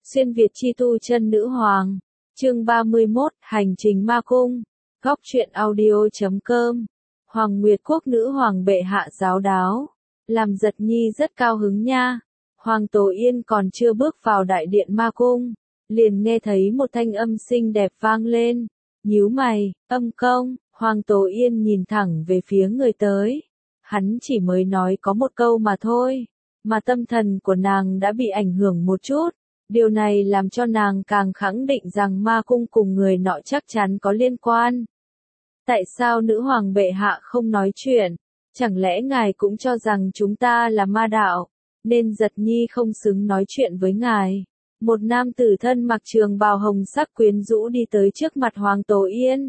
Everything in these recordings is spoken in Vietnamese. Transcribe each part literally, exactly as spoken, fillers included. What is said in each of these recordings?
Xuyên Việt chi tu chân nữ hoàng. Chương ba mươi mốt, Hành trình ma cung. Góc truyện audio chấm com. Hoàng Nguyệt Quốc nữ hoàng bệ hạ giáo đáo. Làm Giật Nhi rất cao hứng nha. Hoàng Tổ Yên còn chưa bước vào đại điện ma cung, liền nghe thấy một thanh âm xinh đẹp vang lên. Nhíu mày, âm công. Hoàng Tổ Yên nhìn thẳng về phía người tới. Hắn chỉ mới nói có một câu mà thôi, mà tâm thần của nàng đã bị ảnh hưởng một chút. Điều này làm cho nàng càng khẳng định rằng ma cung cùng người nọ chắc chắn có liên quan. Tại sao nữ hoàng bệ hạ không nói chuyện? Chẳng lẽ ngài cũng cho rằng chúng ta là ma đạo, nên Giật Nhi không xứng nói chuyện với ngài? Một nam tử thân mặc trường bào hồng sắc quyến rũ đi tới trước mặt Hoàng Tổ Yên.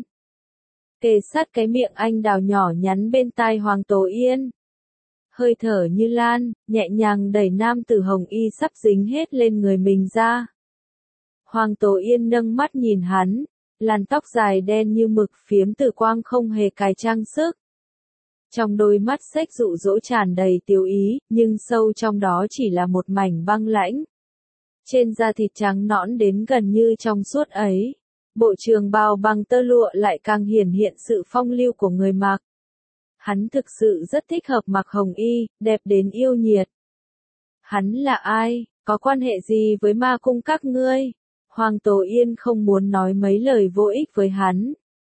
Kề sát cái miệng anh đào nhỏ nhắn bên tai Hoàng Tổ Yên. Hơi thở như lan, nhẹ nhàng đẩy nam tử hồng y sắp dính hết lên người mình ra. Hoàng Tổ Yên nâng mắt nhìn hắn, làn tóc dài đen như mực phiếm tử quang không hề cài trang sức. Trong đôi mắt xếch dụ dỗ tràn đầy tiêu ý, nhưng sâu trong đó chỉ là một mảnh băng lãnh. Trên da thịt trắng nõn đến gần như trong suốt ấy, bộ trường bào bằng tơ lụa lại càng hiển hiện sự phong lưu của người mặc. Hắn thực sự rất thích hợp mặc hồng y, đẹp đến yêu nhiệt. Hắn là ai, có quan hệ gì với ma cung các ngươi? Hoàng Tổ Yên không muốn nói mấy lời vô ích với hắn,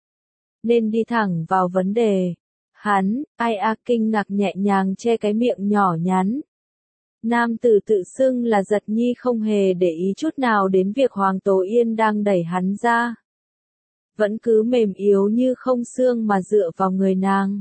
nên đi thẳng vào vấn đề. Hắn, ai a kinh ngạc nhẹ nhàng che cái miệng nhỏ nhắn. Nam tử tự xưng là Giật Nhi không hề để ý chút nào đến việc Hoàng Tổ Yên đang đẩy hắn ra. Vẫn cứ mềm yếu như không xương mà dựa vào người nàng.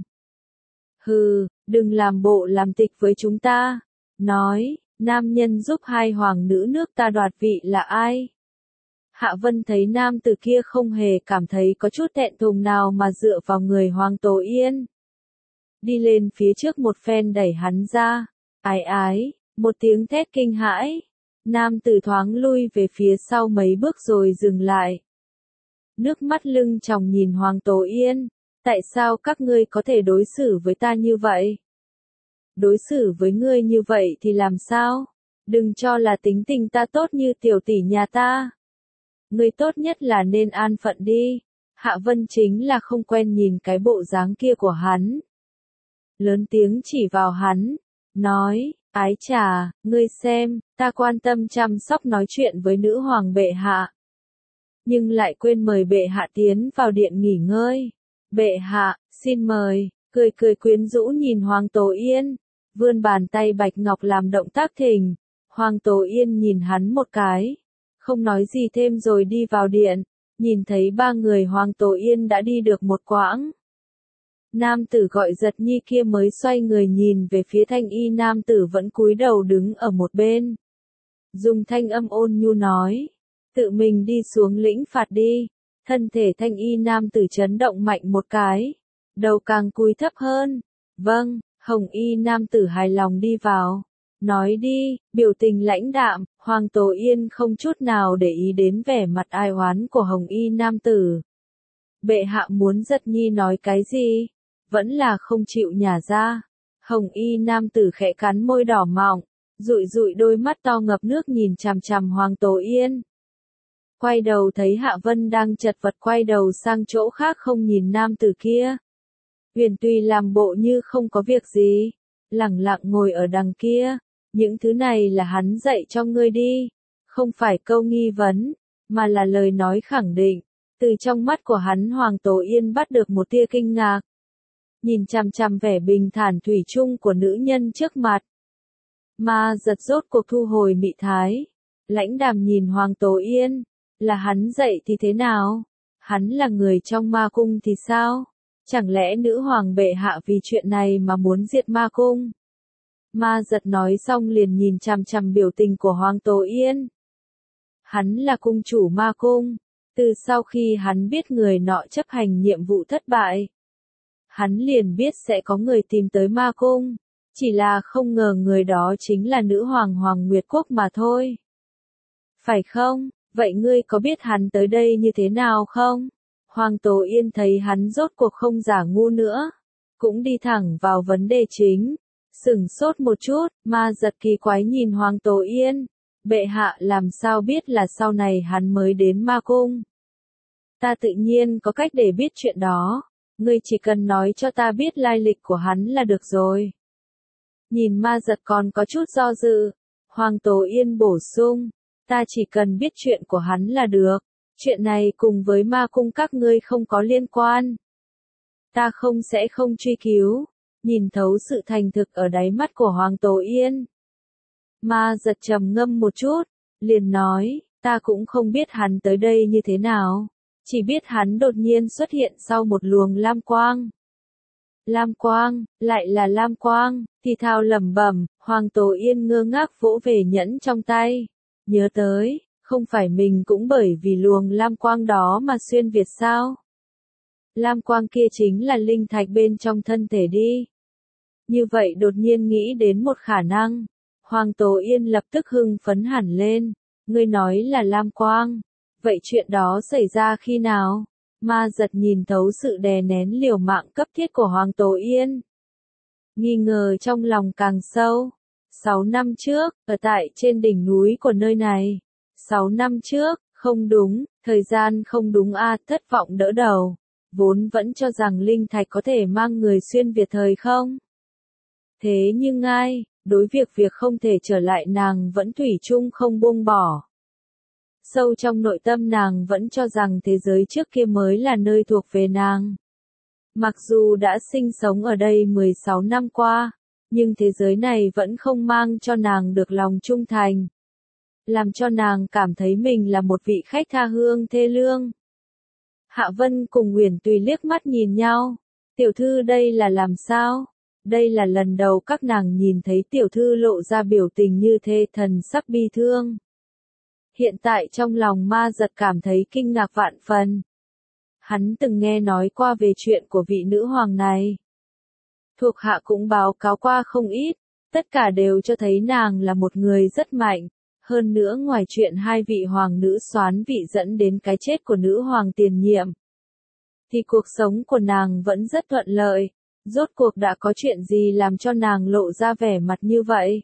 Hừ, đừng làm bộ làm tịch với chúng ta. Nói, nam nhân giúp hai hoàng nữ nước ta đoạt vị là ai? Hạ Vân thấy nam tử kia không hề cảm thấy có chút thẹn thùng nào mà dựa vào người Hoàng Tổ Yên. Đi lên phía trước một phen đẩy hắn ra. Ái ái, một tiếng thét kinh hãi. Nam tử thoáng lui về phía sau mấy bước rồi dừng lại. Nước mắt lưng tròng nhìn Hoàng Tổ Yên. Tại sao các ngươi có thể đối xử với ta như vậy? Đối xử với ngươi như vậy thì làm sao? Đừng cho là tính tình ta tốt như tiểu tỷ nhà ta. Ngươi tốt nhất là nên an phận đi. Hạ Vân chính là không quen nhìn cái bộ dáng kia của hắn. Lớn tiếng chỉ vào hắn, nói, ái chà, ngươi xem, ta quan tâm chăm sóc nói chuyện với nữ hoàng bệ hạ, nhưng lại quên mời bệ hạ tiến vào điện nghỉ ngơi. Bệ hạ, xin mời. Cười cười quyến rũ nhìn Hoàng Tổ Yên, vươn bàn tay bạch ngọc làm động tác thình. Hoàng Tổ Yên nhìn hắn một cái, không nói gì thêm rồi đi vào điện. Nhìn thấy ba người Hoàng Tổ Yên đã đi được một quãng, nam tử gọi Giật Nhi kia mới xoay người nhìn về phía thanh y nam tử vẫn cúi đầu đứng ở một bên. Dùng thanh âm ôn nhu nói, tự mình đi xuống lĩnh phạt đi. Thân thể thanh y nam tử chấn động mạnh một cái, đầu càng cúi thấp hơn. Vâng, hồng y nam tử hài lòng đi vào. Nói đi, biểu tình lãnh đạm. Hoàng Tổ Yên không chút nào để ý đến vẻ mặt ai oán của hồng y nam tử. Bệ hạ muốn Giật Nhi nói cái gì? Vẫn là không chịu nhả ra. Hồng y nam tử khẽ cắn môi đỏ mọng, dụi dụi đôi mắt to ngập nước nhìn chằm chằm Hoàng Tổ Yên. Quay đầu thấy Hạ Vân đang chật vật quay đầu sang chỗ khác không nhìn nam tử kia. Huyền Tùy làm bộ như không có việc gì, lẳng lặng ngồi ở đằng kia. Những thứ này là hắn dạy cho ngươi đi, không phải câu nghi vấn, mà là lời nói khẳng định. Từ trong mắt của hắn Hoàng Tổ Yên bắt được một tia kinh ngạc. Nhìn chằm chằm vẻ bình thản thủy chung của nữ nhân trước mặt. Ma giật rốt cuộc thu hồi mị thái. Lãnh đàm nhìn Hoàng Tổ Yên. Là hắn dạy thì thế nào? Hắn là người trong ma cung thì sao? Chẳng lẽ nữ hoàng bệ hạ vì chuyện này mà muốn diệt ma cung? Ma giật nói xong liền nhìn chằm chằm biểu tình của Hoàng Tổ Yên. Hắn là cung chủ ma cung. Từ sau khi hắn biết người nọ chấp hành nhiệm vụ thất bại, hắn liền biết sẽ có người tìm tới ma cung. Chỉ là không ngờ người đó chính là nữ hoàng Hoàng Nguyệt Quốc mà thôi. Phải không? Vậy ngươi có biết hắn tới đây như thế nào không? Hoàng Tổ Yên thấy hắn rốt cuộc không giả ngu nữa, cũng đi thẳng vào vấn đề chính. Sửng sốt một chút, ma giật kỳ quái nhìn Hoàng Tổ Yên. Bệ hạ làm sao biết là sau này hắn mới đến ma cung? Ta tự nhiên có cách để biết chuyện đó, ngươi chỉ cần nói cho ta biết lai lịch của hắn là được rồi. Nhìn Ma Giật còn có chút do dự, Hoàng Tố Yên bổ sung, ta chỉ cần biết chuyện của hắn là được, chuyện này cùng với ma cung các ngươi không có liên quan. Ta không sẽ không truy cứu, nhìn thấu sự thành thực ở đáy mắt của Hoàng Tố Yên. Ma Giật trầm ngâm một chút, liền nói, ta cũng không biết hắn tới đây như thế nào, chỉ biết hắn đột nhiên xuất hiện sau một luồng lam quang. Lam quang, lại là lam quang, thì thào lẩm bẩm, Hoàng Tố Yên ngơ ngác vỗ về nhẫn trong tay, nhớ tới, không phải mình cũng bởi vì luồng lam quang đó mà xuyên Việt sao? Lam quang kia chính là linh thạch bên trong thân thể đi. Như vậy đột nhiên nghĩ đến một khả năng, Hoàng Tố Yên lập tức hưng phấn hẳn lên, ngươi nói là lam quang, vậy chuyện đó xảy ra khi nào? Ma Giật nhìn thấu sự đè nén liều mạng cấp thiết của Hoàng Tố Yên. Nghi ngờ trong lòng càng sâu. Sáu năm trước, ở tại trên đỉnh núi của nơi này. Sáu năm trước, không đúng, thời gian không đúng a, thất vọng đỡ đầu. Vốn vẫn cho rằng linh thạch có thể mang người xuyên Việt thời không. Thế nhưng ai, đối việc việc không thể trở lại nàng vẫn thủy chung không buông bỏ. Sâu trong nội tâm nàng vẫn cho rằng thế giới trước kia mới là nơi thuộc về nàng. Mặc dù đã sinh sống ở đây mười sáu năm qua, nhưng thế giới này vẫn không mang cho nàng được lòng trung thành. Làm cho nàng cảm thấy mình là một vị khách tha hương thê lương. Hạ Vân cùng Uyển Tùy liếc mắt nhìn nhau. Tiểu thư đây là làm sao? Đây là lần đầu các nàng nhìn thấy tiểu thư lộ ra biểu tình như thế, thần sắc bi thương. Hiện tại trong lòng Ma Giật cảm thấy kinh ngạc vạn phần. Hắn từng nghe nói qua về chuyện của vị nữ hoàng này. Thuộc hạ cũng báo cáo qua không ít, tất cả đều cho thấy nàng là một người rất mạnh. Hơn nữa ngoài chuyện hai vị hoàng nữ soán vị dẫn đến cái chết của nữ hoàng tiền nhiệm, thì cuộc sống của nàng vẫn rất thuận lợi. Rốt cuộc đã có chuyện gì làm cho nàng lộ ra vẻ mặt như vậy?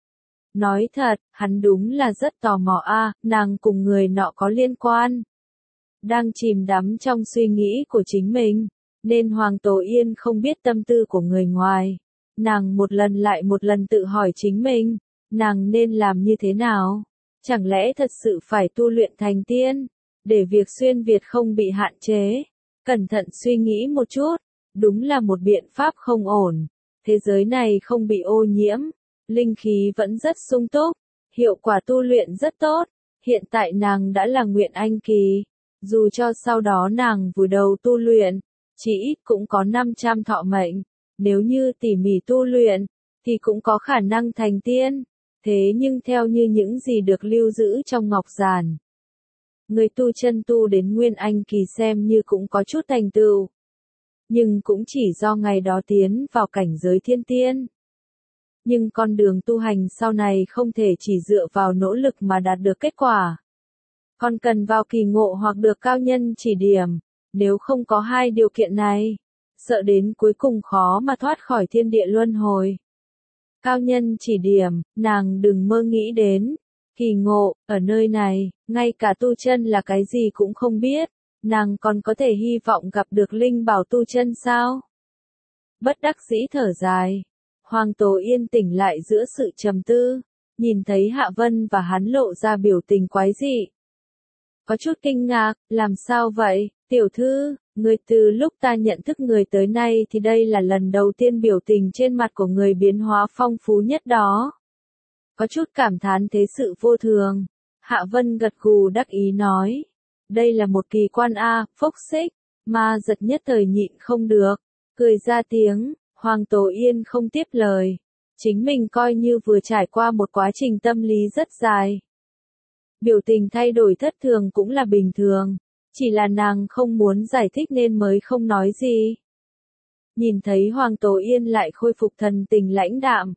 Nói thật, hắn đúng là rất tò mò a, à, nàng cùng người nọ có liên quan. Đang chìm đắm trong suy nghĩ của chính mình, nên Hoàng Tố Yên không biết tâm tư của người ngoài. Nàng một lần lại một lần tự hỏi chính mình, nàng nên làm như thế nào? Chẳng lẽ thật sự phải tu luyện thành tiên, để việc xuyên Việt không bị hạn chế? Cẩn thận suy nghĩ một chút, đúng là một biện pháp không ổn. Thế giới này không bị ô nhiễm, linh khí vẫn rất sung túc, hiệu quả tu luyện rất tốt. Hiện tại nàng đã là Nguyện Anh kỳ, dù cho sau đó nàng vùi đầu tu luyện, chỉ ít cũng có năm trăm thọ mệnh. Nếu như tỉ mỉ tu luyện, thì cũng có khả năng thành tiên. Thế nhưng theo như những gì được lưu giữ trong Ngọc Giản, người tu chân tu đến Nguyên Anh kỳ xem như cũng có chút thành tựu. Nhưng cũng chỉ do ngày đó tiến vào cảnh giới thiên tiên. Nhưng con đường tu hành sau này không thể chỉ dựa vào nỗ lực mà đạt được kết quả. Còn cần vào kỳ ngộ hoặc được cao nhân chỉ điểm. Nếu không có hai điều kiện này, sợ đến cuối cùng khó mà thoát khỏi thiên địa luân hồi. Cao nhân chỉ điểm, nàng đừng mơ nghĩ đến. Kỳ ngộ, ở nơi này, ngay cả tu chân là cái gì cũng không biết. Nàng còn có thể hy vọng gặp được linh bảo tu chân sao? Bất đắc dĩ thở dài. Hoàng Tố Yên tỉnh lại giữa sự trầm tư, nhìn thấy Hạ Vân và hắn lộ ra biểu tình quái dị. Có chút kinh ngạc, làm sao vậy, tiểu thư, người từ lúc ta nhận thức người tới nay thì đây là lần đầu tiên biểu tình trên mặt của người biến hóa phong phú nhất đó. Có chút cảm thán thế sự vô thường. Hạ Vân gật gù đắc ý nói. Đây là một kỳ quan a, phốc xích, Ma Giật nhất thời nhịn không được, cười ra tiếng. Hoàng Tố Yên không tiếp lời. Chính mình coi như vừa trải qua một quá trình tâm lý rất dài. Biểu tình thay đổi thất thường cũng là bình thường. Chỉ là nàng không muốn giải thích nên mới không nói gì. Nhìn thấy Hoàng Tố Yên lại khôi phục thần tình lãnh đạm.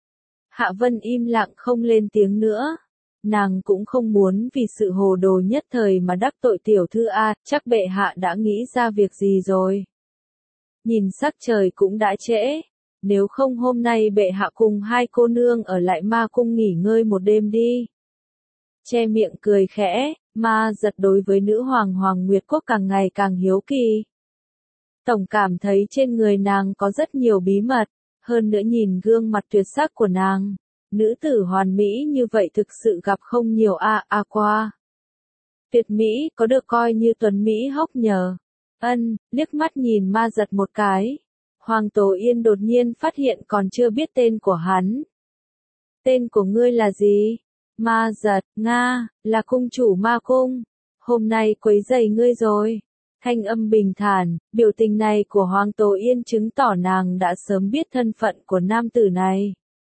Hạ Vân im lặng không lên tiếng nữa. Nàng cũng không muốn vì sự hồ đồ nhất thời mà đắc tội tiểu thư a, chắc bệ hạ đã nghĩ ra việc gì rồi. Nhìn sắc trời cũng đã trễ, nếu không hôm nay bệ hạ cùng hai cô nương ở lại ma cung nghỉ ngơi một đêm đi. che miệng cười khẽ, Ma Giật đối với nữ hoàng Hoàng Nguyệt Quốc càng ngày càng hiếu kỳ. Tổng cảm thấy trên người nàng có rất nhiều bí mật, hơn nữa nhìn gương mặt tuyệt sắc của nàng, nữ tử hoàn mỹ như vậy thực sự gặp không nhiều a a qua. Tuyệt mỹ có được coi như tuấn mỹ hốc nhờ. Ân, liếc mắt nhìn Ma Giật một cái. Hoàng Tố Yên đột nhiên phát hiện còn chưa biết tên của hắn. Tên của ngươi là gì? Ma Giật, Nga, là cung chủ Ma Cung. Hôm nay quấy rầy ngươi rồi. Thanh âm bình thản, biểu tình này của Hoàng Tố Yên chứng tỏ nàng đã sớm biết thân phận của nam tử này.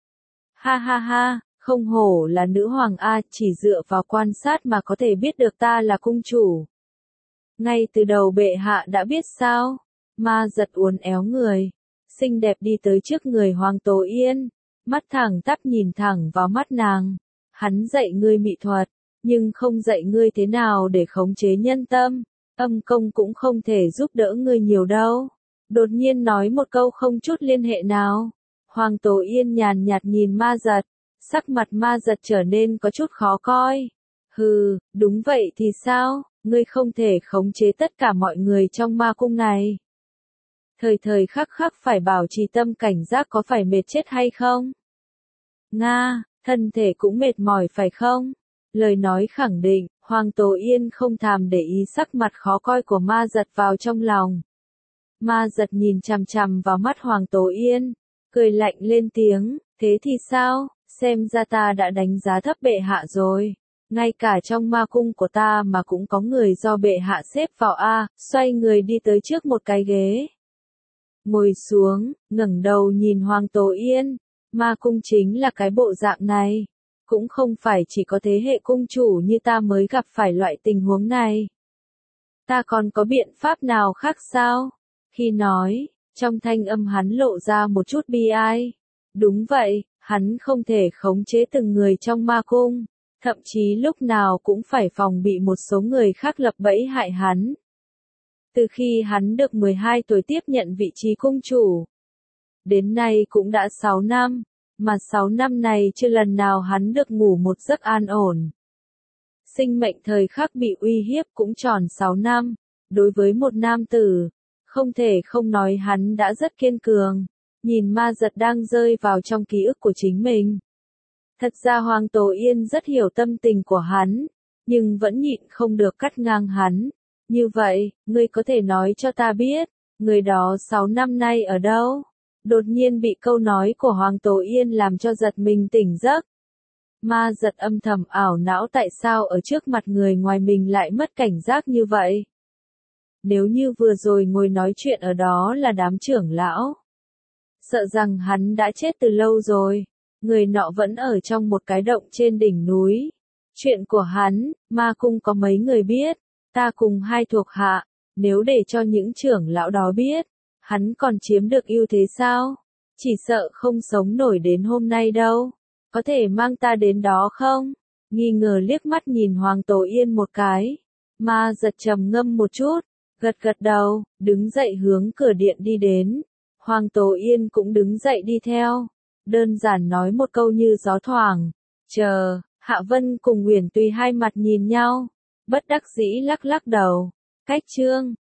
Ha ha ha, không hổ là nữ hoàng A, chỉ dựa vào quan sát mà có thể biết được ta là cung chủ. Ngay từ đầu bệ hạ đã biết sao? Ma Giật uốn éo người, xinh đẹp đi tới trước người Hoàng Tố Yên, mắt thẳng tắp nhìn thẳng vào mắt nàng. Hắn dạy ngươi mỹ thuật, nhưng không dạy ngươi thế nào để khống chế nhân tâm. Âm công cũng không thể giúp đỡ ngươi nhiều đâu. Đột nhiên nói một câu không chút liên hệ nào. Hoàng Tố Yên nhàn nhạt nhìn Ma Giật, sắc mặt Ma Giật trở nên có chút khó coi. Hừ, đúng vậy thì sao, ngươi không thể khống chế tất cả mọi người trong ma cung này. Thời thời khắc khắc phải bảo trì tâm cảnh giác, có phải mệt chết hay không? Nga, thân thể cũng mệt mỏi phải không? Lời nói khẳng định, Hoàng Tố Yên không thèm để ý sắc mặt khó coi của Ma Giật vào trong lòng. Ma Giật nhìn chằm chằm vào mắt Hoàng Tố Yên, cười lạnh lên tiếng, thế thì sao, xem ra ta đã đánh giá thấp bệ hạ rồi. Ngay cả trong ma cung của ta mà cũng có người do bệ hạ xếp vào A, xoay người đi tới trước một cái ghế. Ngồi xuống, ngẩng đầu nhìn Hoàng Tố Yên, ma cung chính là cái bộ dạng này. Cũng không phải chỉ có thế hệ cung chủ như ta mới gặp phải loại tình huống này. Ta còn có biện pháp nào khác sao? Khi nói, trong thanh âm hắn lộ ra một chút bi ai. Đúng vậy, hắn không thể khống chế từng người trong ma cung, thậm chí lúc nào cũng phải phòng bị một số người khác lập bẫy hại hắn. Từ khi hắn được mười hai tuổi tiếp nhận vị trí cung chủ, đến nay cũng đã sáu năm. Mà sáu năm này chưa lần nào hắn được ngủ một giấc an ổn. Sinh mệnh thời khắc bị uy hiếp cũng tròn sáu năm. Đối với một nam tử, không thể không nói hắn đã rất kiên cường. Nhìn Ma Giật đang rơi vào trong ký ức của chính mình. Thật ra Hoàng Tố Yên rất hiểu tâm tình của hắn, nhưng vẫn nhịn không được cắt ngang hắn. Như vậy, ngươi có thể nói cho ta biết, người đó sáu năm nay ở đâu? Đột nhiên bị câu nói của Hoàng Tố Yên làm cho giật mình tỉnh giấc. Ma Giật âm thầm ảo não tại sao ở trước mặt người ngoài mình lại mất cảnh giác như vậy. Nếu như vừa rồi ngồi nói chuyện ở đó là đám trưởng lão, sợ rằng hắn đã chết từ lâu rồi. Người nọ vẫn ở trong một cái động trên đỉnh núi. Chuyện của hắn, ma cung có mấy người biết, ta cùng hai thuộc hạ, nếu để cho những trưởng lão đó biết, hắn còn chiếm được ưu thế sao? Chỉ sợ không sống nổi đến hôm nay đâu. Có thể mang ta đến đó không? Nghi ngờ liếc mắt nhìn Hoàng Tố Yên một cái. Ma Giật trầm ngâm một chút, gật gật đầu, đứng dậy hướng cửa điện đi đến. Hoàng Tố Yên cũng đứng dậy đi theo. Đơn giản nói một câu như gió thoảng. Chờ, Hạ Vân cùng Uyển Tùy hai mặt nhìn nhau. Bất đắc dĩ lắc lắc đầu. Cách chương.